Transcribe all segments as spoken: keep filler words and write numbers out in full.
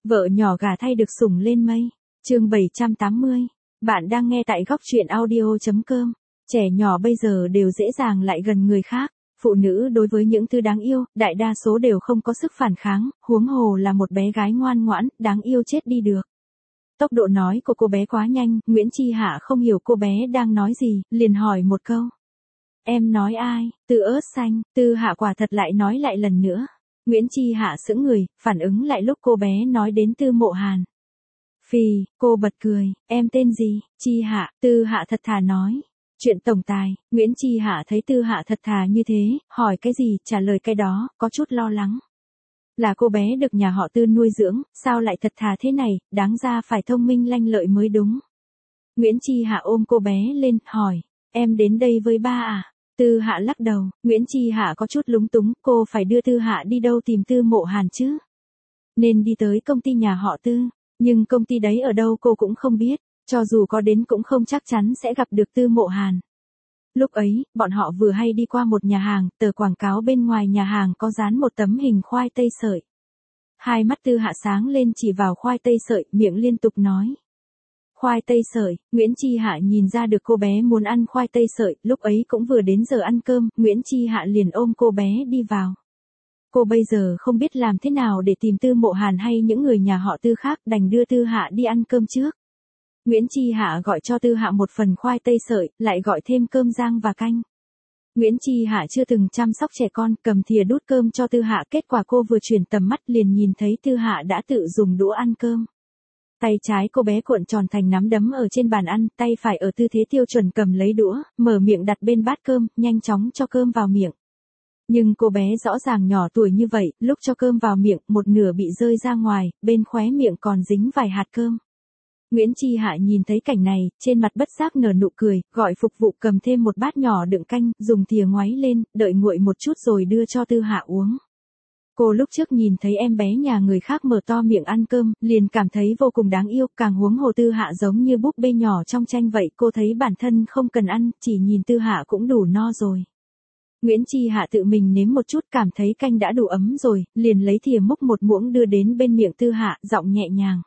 Vợ nhỏ gà thay được sủng lên mây. Chương bảy trăm tám mươi. Bạn đang nghe tại góc truyện audio.com. Trẻ nhỏ bây giờ đều dễ dàng lại gần người khác. Phụ nữ đối với những thứ đáng yêu, đại đa số đều không có sức phản kháng, huống hồ là một bé gái ngoan ngoãn, đáng yêu chết đi được. Tốc độ nói của cô bé quá nhanh, Nguyễn Chi Hạ không hiểu cô bé đang nói gì, liền hỏi một câu. Em nói ai? Tư ớt xanh. Tư Hạ quả thật lại nói lại lần nữa. Nguyễn Chi Hạ sững người, phản ứng lại lúc cô bé nói đến Tư Mộ Hàn. Phì, cô bật cười, em tên gì? Chi Hạ. Tư Hạ thật thà nói. Chuyện tổng tài. Nguyễn Chi Hạ thấy Tư Hạ thật thà như thế, hỏi cái gì, trả lời cái đó, có chút lo lắng. Là cô bé được nhà họ Tư nuôi dưỡng, sao lại thật thà thế này, đáng ra phải thông minh lanh lợi mới đúng. Nguyễn Chi Hạ ôm cô bé lên, hỏi, em đến đây với ba à? Tư Hạ lắc đầu, Nguyễn Chi Hạ có chút lúng túng, cô phải đưa Tư Hạ đi đâu tìm Tư Mộ Hàn chứ? Nên đi tới công ty nhà họ Tư, nhưng công ty đấy ở đâu cô cũng không biết, cho dù có đến cũng không chắc chắn sẽ gặp được Tư Mộ Hàn. Lúc ấy, bọn họ vừa hay đi qua một nhà hàng, tờ quảng cáo bên ngoài nhà hàng có dán một tấm hình khoai tây sợi. Hai mắt Tư Hạ sáng lên chỉ vào khoai tây sợi, miệng liên tục nói. Khoai tây sợi. Nguyễn Chi Hạ nhìn ra được cô bé muốn ăn khoai tây sợi, lúc ấy cũng vừa đến giờ ăn cơm, Nguyễn Chi Hạ liền ôm cô bé đi vào. Cô bây giờ không biết làm thế nào để tìm Tư Mộ Hàn hay những người nhà họ Tư khác, đành đưa Tư Hạ đi ăn cơm trước. Nguyễn Chi Hạ gọi cho Tư Hạ một phần khoai tây sợi, lại gọi thêm cơm rang và canh. Nguyễn Chi Hạ chưa từng chăm sóc trẻ con, cầm thìa đút cơm cho Tư Hạ, kết quả cô vừa chuyển tầm mắt liền nhìn thấy Tư Hạ đã tự dùng đũa ăn cơm. Tay trái cô bé cuộn tròn thành nắm đấm ở trên bàn ăn, tay phải ở tư thế tiêu chuẩn cầm lấy đũa, mở miệng đặt bên bát cơm, nhanh chóng cho cơm vào miệng. Nhưng cô bé rõ ràng nhỏ tuổi như vậy, lúc cho cơm vào miệng, một nửa bị rơi ra ngoài, bên khóe miệng còn dính vài hạt cơm. Nguyễn Chi Hạ nhìn thấy cảnh này, trên mặt bất giác nở nụ cười, gọi phục vụ cầm thêm một bát nhỏ đựng canh, dùng thìa ngoáy lên, đợi nguội một chút rồi đưa cho Tư Hạ uống. Cô lúc trước nhìn thấy em bé nhà người khác mở to miệng ăn cơm, liền cảm thấy vô cùng đáng yêu, càng huống hồ Tư Hạ giống như búp bê nhỏ trong tranh vậy, cô thấy bản thân không cần ăn, chỉ nhìn Tư Hạ cũng đủ no rồi. Nguyễn Chi Hạ tự mình nếm một chút cảm thấy canh đã đủ ấm rồi, liền lấy thìa múc một muỗng đưa đến bên miệng Tư Hạ, giọng nhẹ nhàng.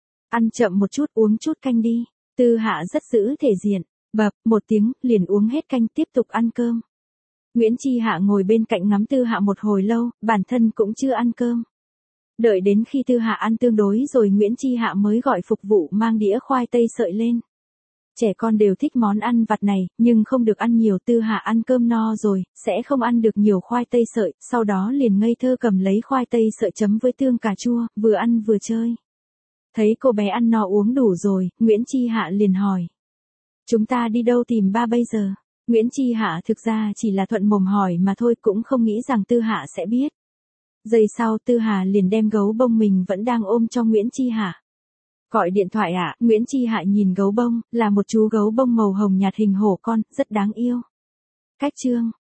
Ăn chậm một chút, uống chút canh đi. Tư Hạ rất giữ thể diện, bập, một tiếng, liền uống hết canh tiếp tục ăn cơm. Nguyễn Chi Hạ ngồi bên cạnh ngắm Tư Hạ một hồi lâu, bản thân cũng chưa ăn cơm. Đợi đến khi Tư Hạ ăn tương đối rồi Nguyễn Chi Hạ mới gọi phục vụ mang đĩa khoai tây sợi lên. Trẻ con đều thích món ăn vặt này, nhưng không được ăn nhiều. Tư Hạ ăn cơm no rồi, sẽ không ăn được nhiều khoai tây sợi, sau đó liền ngây thơ cầm lấy khoai tây sợi chấm với tương cà chua, vừa ăn vừa chơi. Thấy cô bé ăn no uống đủ rồi, Nguyễn Chi Hạ liền hỏi. Chúng ta đi đâu tìm ba bây giờ? Nguyễn Chi Hạ thực ra chỉ là thuận mồm hỏi mà thôi, cũng không nghĩ rằng Tư Hạ sẽ biết. Giây sau Tư Hạ liền đem gấu bông mình vẫn đang ôm cho Nguyễn Chi Hạ. Gọi điện thoại ạ. À? Nguyễn Chi Hạ nhìn gấu bông, là một chú gấu bông màu hồng nhạt hình hổ con, rất đáng yêu. Cách chương.